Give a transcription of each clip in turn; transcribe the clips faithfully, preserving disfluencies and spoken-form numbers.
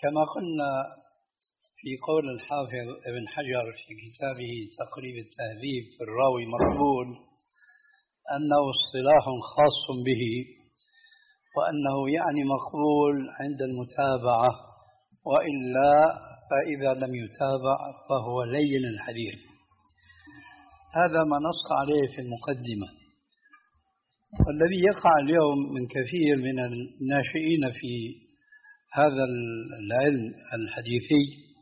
كما قلنا في قول الحافظ ابن حجر في كتابه تقريب التهذيب في الراوي مقبول أنه اصطلاح خاص به، وأنه يعني مقبول عند المتابعة، وإلا فإذا لم يتابع فهو لين الحديث. هذا ما نص عليه في المقدمة. والذي يقع اليوم من كثير من الناشئين في هذا العلم الحديثي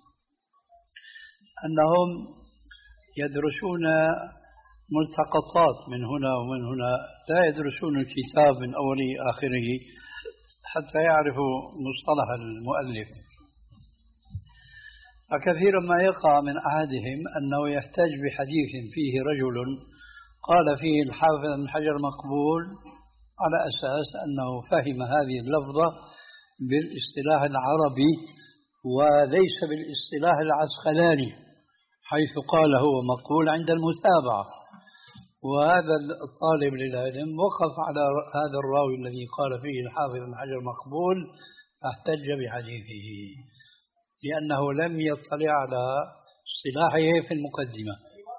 أنهم يدرسون ملتقطات من هنا ومن هنا، لا يدرسون الكتاب من أوله آخره حتى يعرفوا مصطلح المؤلف. فكثيرا ما يقع من أحدهم أنه يحتاج بحديث فيه رجل قال فيه الحافظ ابن حجر مقبول على أساس أنه فهم هذه اللفظة بالاصطلاح العربي وليس بالاصطلاح العسقلاني، حيث قال هو مقبول عند المتابعة. وهذا الطالب للعلم وقف على هذا الراوي الذي قال فيه الحافظ ابن حجر مقبول فاحتج بحديثه، لأنه لم يطلع على اصطلاحه في المقدمة.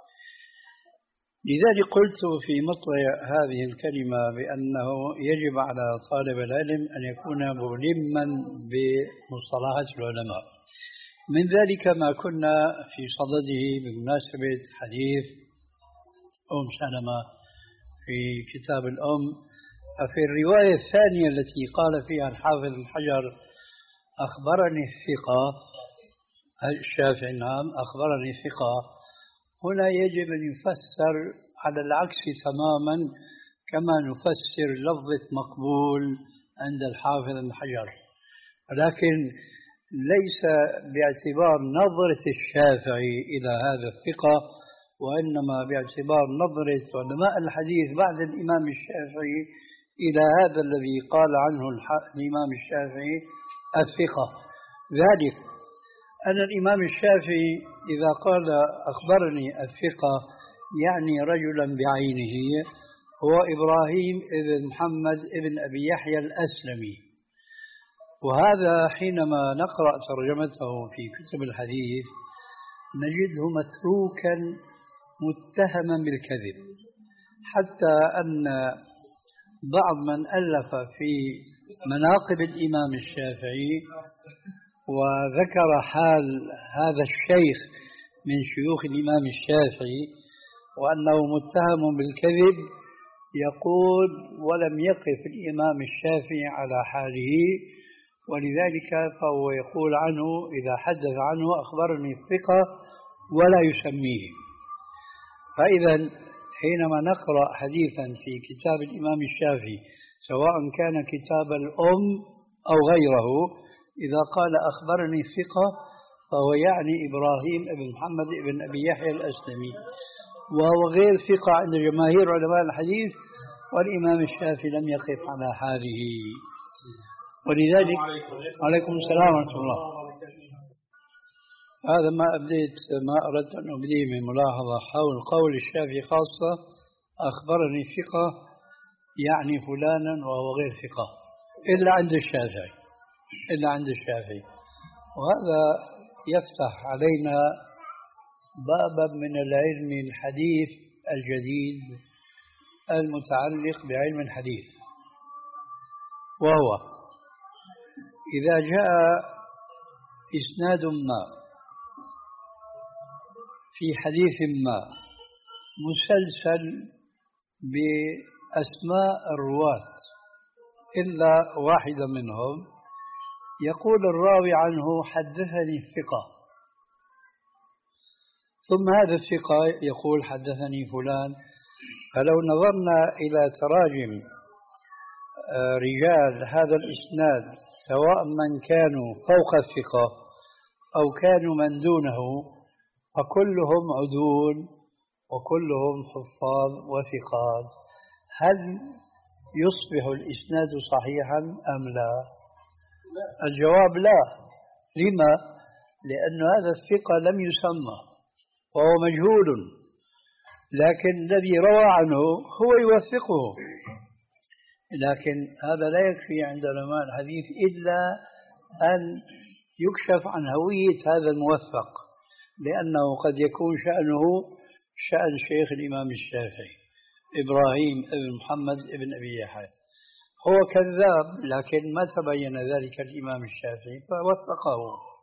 لذلك قلت في مطلع هذه الكلمة بأنه يجب على طالب العلم أن يكون ملما بمصطلحات العلماء. من ذلك ما كنا في صدده بمناسبة حديث أم سلمة في كتاب الأم. ففي الرواية الثانية التي قال فيها الحافظ بن حجر أخبرني الثقة الشافعي، نعم أخبرني ثقة، هنا يجب أن يفسر على العكس تماما كما نفسر لفظة مقبول عند الحافظ بن حجر، ولكن ليس باعتبار نظرة الشافعي إلى هذا الثقة، وإنما باعتبار نظرة علماء الحديث بعد الإمام الشافعي إلى هذا الذي قال عنه الإمام الشافعي الثقة. ذلك أن الإمام الشافعي إذا قال أخبرني الثقة يعني رجلا بعينه هو إبراهيم ابن محمد ابن أبي يحيى الأسلمي، وهذا حينما نقرأ ترجمته في كتب الحديث نجده متروكا متهما بالكذب، حتى أن بعض من ألف في مناقب الإمام الشافعي وذكر حال هذا الشيخ من شيوخ الإمام الشافعي وأنه متهم بالكذب يقول ولم يقف الإمام الشافعي على حاله، ولذلك فهو يقول عنه إذا حدث عنه أخبرني الثقة ولا يسميه. فإذا حينما نقرأ حديثا في كتاب الإمام الشافعي سواء كان كتاب الأم أو غيره إذا قال أخبرني ثقة فهو يعني إبراهيم بن محمد بن أبي يحيى الأسلمي، وهو غير ثقة عند جماهير علماء الحديث، والإمام الشافعي لم يقف على حاله. ولذلك عليكم السلام ورحمة الله. هذا ما أبديت ما أردت أن أبديه من ملاحظة حول قول الشافعي خاصة أخبرني ثقة يعني فلانا وهو غير ثقة إلا عند الشافعي إلا عند الشافعي. وهذا يفتح علينا بابا من العلم الحديث الجديد المتعلق بعلم الحديث، وهو إذا جاء إسناد ما في حديث ما مسلسل بأسماء الرواة إلا واحدة منهم، يقول الراوي عنه حدثني الثقة، ثم هذا الثقة يقول حدثني فلان. فلو نظرنا إلى تراجم رجال هذا الإسناد سواء من كانوا فوق الثقة أو كانوا من دونه فكلهم عدول وكلهم حفاظ وثقات، هل يصبح الإسناد صحيحا أم لا؟ الجواب لا. لما؟ لأن هذا الثقة لم يسمى وهو مجهول، لكن الذي روى عنه هو يوثقه. لكن هذا لا يكفي عند علماء الحديث إلا أن يكشف عن هوية هذا الموثق، لأنه قد يكون شأنه شأن شيخ الإمام الشافعي إبراهيم بن محمد بن أبي يحيى، هو كذاب لكن ما تبين ذلك الإمام الشافعي فوثقه.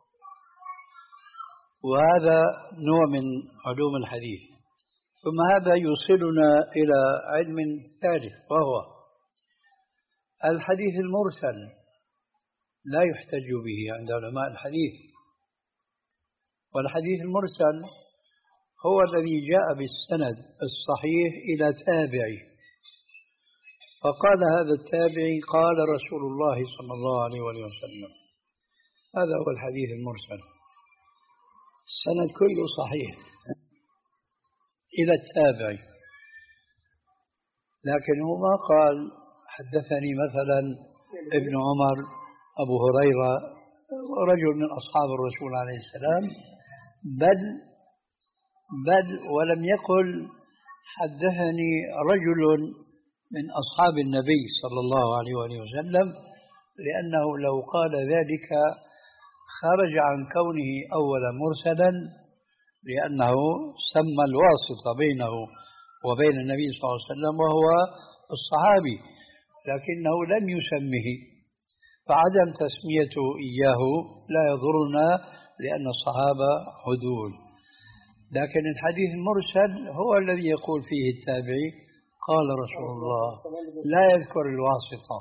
وهذا نوع من علوم الحديث. ثم هذا يوصلنا إلى علم ثالث، وهو الحديث المرسل لا يحتج به عند علماء الحديث. والحديث المرسل هو الذي جاء بالسند الصحيح إلى تابعي فقال هذا التابعي قال رسول الله صلى الله عليه وسلم، هذا هو الحديث المرسل، السند كله صحيح إلى التابعي، لكن هو ما قال حدثني مثلا ابن عمر أبو هريرة رجل من أصحاب الرسول عليه السلام، بل بل ولم يقل حدثني رجل من أصحاب النبي صلى الله عليه وسلم، لأنه لو قال ذلك خرج عن كونه أولا مرسلا، لأنه سمى الواسطة بينه وبين النبي صلى الله عليه وسلم وهو الصحابي، لكنه لم يسمه، فعدم تسميته إياه لا يضرنا لأن الصحابة عدول. لكن الحديث المرسل هو الذي يقول فيه التابعي قال رسول الله، لا يذكر الواسطة،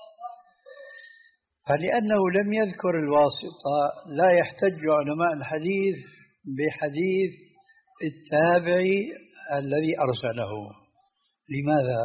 فلأنه لم يذكر الواسطة لا يحتج علماء الحديث بحديث التابعي الذي أرسله. لماذا؟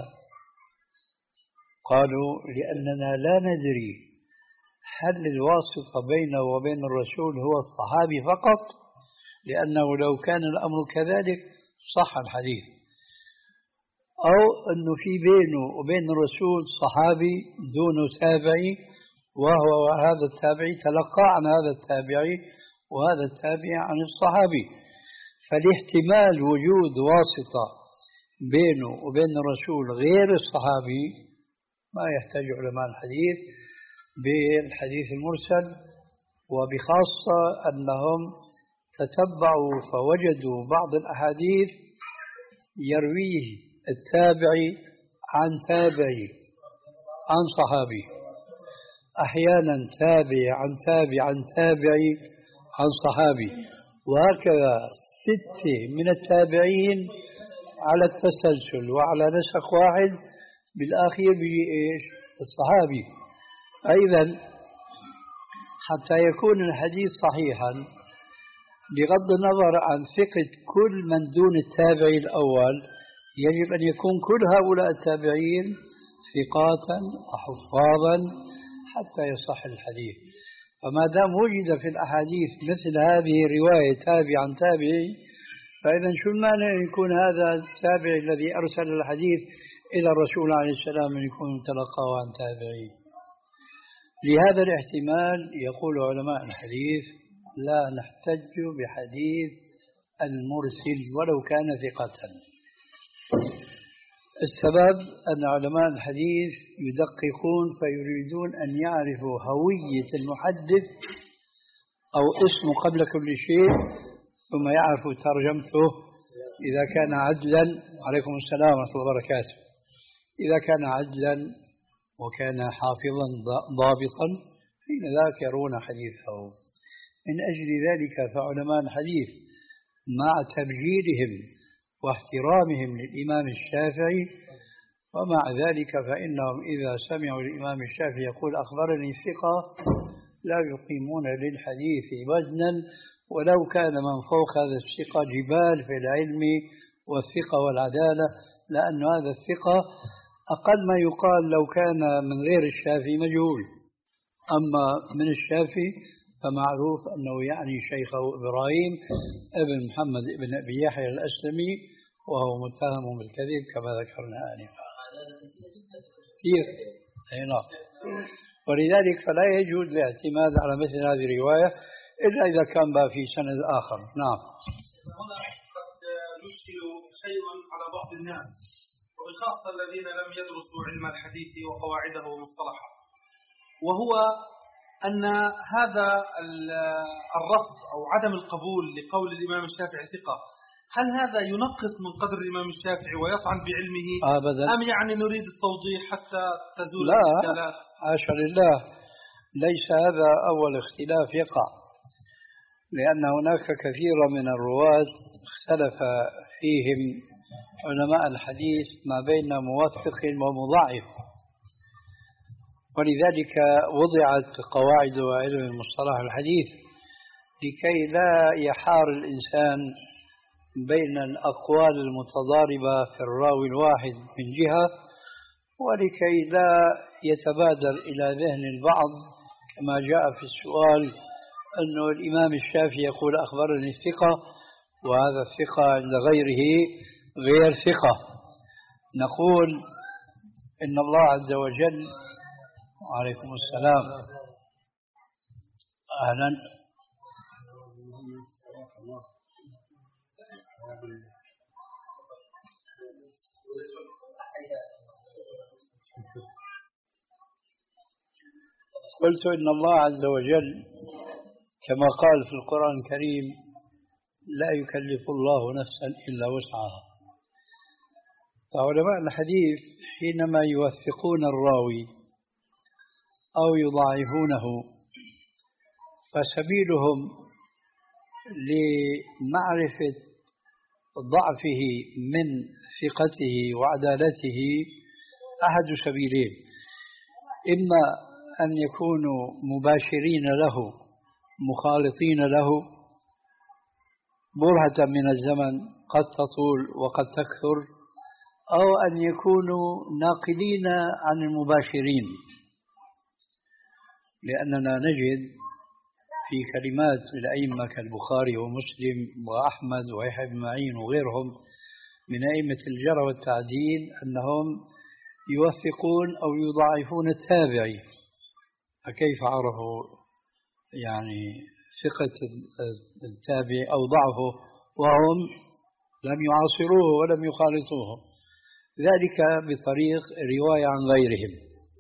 قالوا لأننا لا ندري هل الواسطة بينه وبين الرسول هو الصحابي فقط، لأنه لو كان الأمر كذلك صح الحديث، أو أنه في بينه وبين الرسول صحابي دون تابعي، وهو هذا التابعي تلقى عن هذا التابعي وهذا التابعي عن الصحابي، فالاحتمال وجود واسطة بينه وبين الرسول غير الصحابي ما يحتاج علماء الحديث بالحديث المرسل، وبخاصة أنهم تتبعوا فوجدوا بعض الأحاديث يرويه التابعي عن تابعي عن صحابي، أحيانا تابعي عن تابعي عن تابعي عن صحابي، وهكذا ستة من التابعين على التسلسل وعلى نسق واحد، بالآخير بيجي إيش؟ الصحابي. أيضا حتى يكون الحديث صحيحا بغض النظر عن ثقة كل من دون التابعي الأول، يجب أن يكون كل هؤلاء التابعين ثقاتا وحفاظا حتى يصح الحديث. فما دام وجد في الأحاديث مثل هذه الرواية تابع عن تابعي، فإذا شو المانع أن يكون هذا التابعي الذي أرسل الحديث إلى الرسول عليه السلام أن يكون تلقاه عن تابعي؟ لهذا الاحتمال يقول علماء الحديث لا نحتج بحديث المرسل ولو كان ثقة. السبب أن علماء الحديث يدققون فيريدون أن يعرفوا هوية المحدث أو اسمه قبل كل شيء، ثم يعرفوا ترجمته إذا كان عدلا. عليكم السلام ورحمة الله وبركاته. إذا كان عدلا وكان حافظا ضابطا حين ذاك يرون حديثه. من أجل ذلك فعلماء الحديث مع تبجيلهم واحترامهم للإمام الشافعي، ومع ذلك فإنهم إذا سمعوا الإمام الشافعي يقول أخبرني ثقة لا يقيمون للحديث وزنا، ولو كان من فوق هذا الثقة جبال في العلم والثقة والعدالة، لأن هذا الثقة أقل ما يقال لو كان من غير الشافعي مجهول، أما من الشافعي فمعروف أنه يعني شيخه إبراهيم ابن محمد ابن أبي يحيى الأسلمي، وهو متهم بالكذب كما ذكرنا آنفا كثير. نعم. ولذلك فلا يجوز الاعتماد على مثل هذه الرواية إلا إذا كان بها في سند آخر. نعم. هنا قد يشكل شيء على بعض الناس، وبخاصة الذين لم يدرسوا علم الحديث وقواعده ومصطلحه، وهو أن هذا الرفض أو عدم القبول لقول الإمام الشافعي ثقة، هل هذا ينقص من قدر الإمام الشافعي ويطعن بعلمه أبدا، أم يعني نريد التوضيح حتى تزول لا الإشكالات؟ حاشا لله، ليس هذا أول اختلاف يقع، لأن هناك كثير من الرواة اختلف فيهم علماء الحديث ما بين موثق ومضاعف، ولذلك وضعت قواعد علم المصطلح الحديث لكي لا يحار الإنسان بين الأقوال المتضاربة في الراوي الواحد من جهة، ولكي لا يتبادر إلى ذهن البعض كما جاء في السؤال أنه الإمام الشافعي يقول أخبرني الثقة وهذا الثقة عند غيره غير ثقة. نقول إن الله عز وجل. وعليكم السلام، أهلا. قلت إن الله عز وجل كما قال في القرآن الكريم لا يكلف الله نفسا إلا وسعها، فعلماء الحديث حينما يوثقون الراوي أو يضاعفونه فسبيلهم لمعرفة ضعفه من ثقته وعدالته أحد سبيلين: إما أن يكونوا مباشرين له مخالطين له برهة من الزمن قد تطول وقد تكثر، أو أن يكونوا ناقلين عن المباشرين، لأننا نجد في كلمات الأئمة كالبخاري ومسلم وأحمد ويحيى بن معين وغيرهم من أئمة الجرح والتعديل أنهم يوثقون أو يضاعفون التابعي. فكيف عرفوا يعني ثقة التابع أو ضعفه وهم لم يعاصروه ولم يخالطوه؟ ذلك بطريق رواية عن غيرهم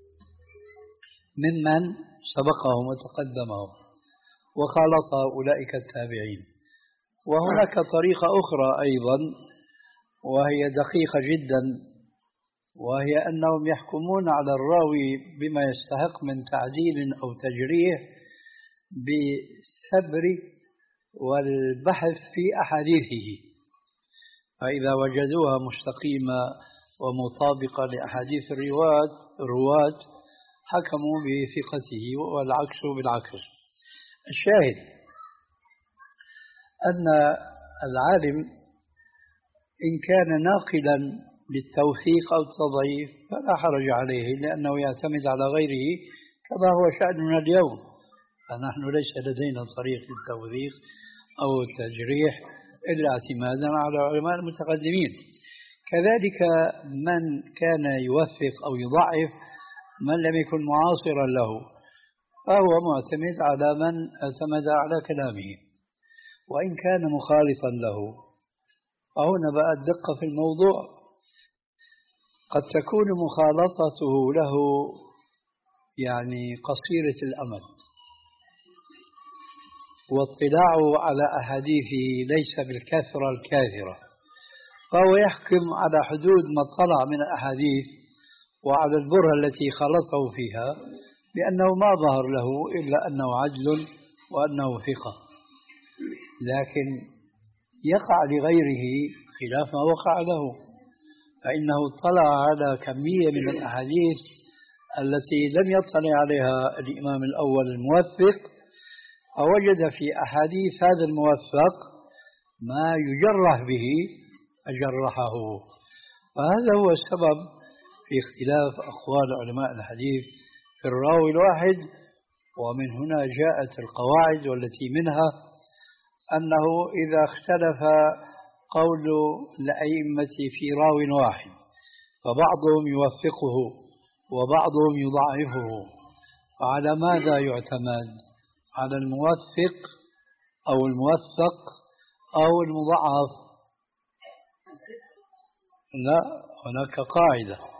ممن سبقهم وتقدمهم وخالط أولئك التابعين. وهناك طريقة أخرى أيضا وهي دقيقة جدا، وهي أنهم يحكمون على الراوي بما يستحق من تعديل أو تجريح بالسبر والبحث في أحاديثه، فإذا وجدوها مستقيمة ومطابقة لأحاديث الرواة حكموا بثقته، والعكس بالعكس. الشاهد أن العالم إن كان ناقلا للتوثيق أو التضعيف فلا حرج عليه، لأنه يعتمد على غيره كما هو شأننا اليوم، فنحن ليس لدينا طريق للتوثيق أو التجريح إلا اعتمادا على علماء المتقدمين. كذلك من كان يوثق أو يضعف من لم يكن معاصرا له فهو معتمد على من اعتمد على كلامه، وإن كان مخالطا له فهنا بقى الدقة في الموضوع، قد تكون مخالطته له يعني قصيرة الأمد واطلاعه على أحاديثه ليس بالكثرة الكاثرة، فهو يحكم على حدود ما اطلع من الأحاديث وعلى البرهة التي خلطه فيها بأنه ما ظهر له إلا أنه عدل وأنه ثقة، لكن يقع لغيره خلاف ما وقع له، فإنه اطلع على كمية من الأحاديث التي لم يطلع عليها الإمام الأول الموثق، فوجد في أحاديث هذا الموثق ما يجرح به أجرحه. فهذا هو السبب في اختلاف أقوال علماء الحديث في الراوي الواحد، ومن هنا جاءت القواعد والتي منها أنه إذا اختلف قول الأئمة في راو واحد فبعضهم يوثقه وبعضهم يضعفه، فعلى ماذا يعتمد؟ على الموثق أو الموثق أو المضعف؟ لا، هناك قاعدة